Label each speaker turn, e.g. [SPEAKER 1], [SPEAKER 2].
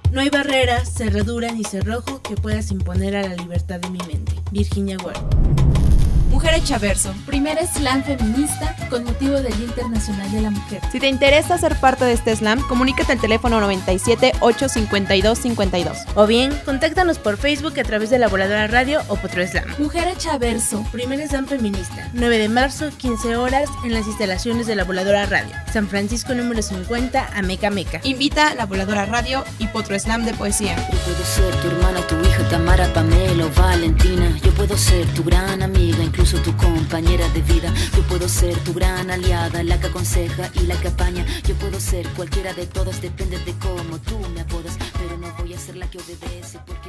[SPEAKER 1] No hay barreras, cerradura ni cerrojo que puedas imponer a la libertad de mi mente. Virginia Woolf.
[SPEAKER 2] Mujer Hecha Verso, primer slam feminista con motivo del Día Internacional de la Mujer.
[SPEAKER 3] Si te interesa ser parte de este slam, comunícate al teléfono 97 852 52.
[SPEAKER 1] O bien, contáctanos por Facebook a través de La Voladora Radio o Potro Slam.
[SPEAKER 2] Mujer Hecha Verso,
[SPEAKER 1] primer slam feminista, 9 de marzo, 15 horas, en las instalaciones de La Voladora Radio, San Francisco número 50, Ameca Meca.
[SPEAKER 3] Invita La Voladora Radio y Potro Slam de poesía.
[SPEAKER 4] Yo puedo ser tu hermana, tu hija, Tamara, Pamela o Valentina. Yo puedo ser tu gran amiga, incluso tu compañera de vida. Yo puedo ser tu gran aliada, la que aconseja y la que apaña. Yo puedo ser cualquiera de todas, depende de cómo tú me apodas, pero no voy a ser la que obedece porque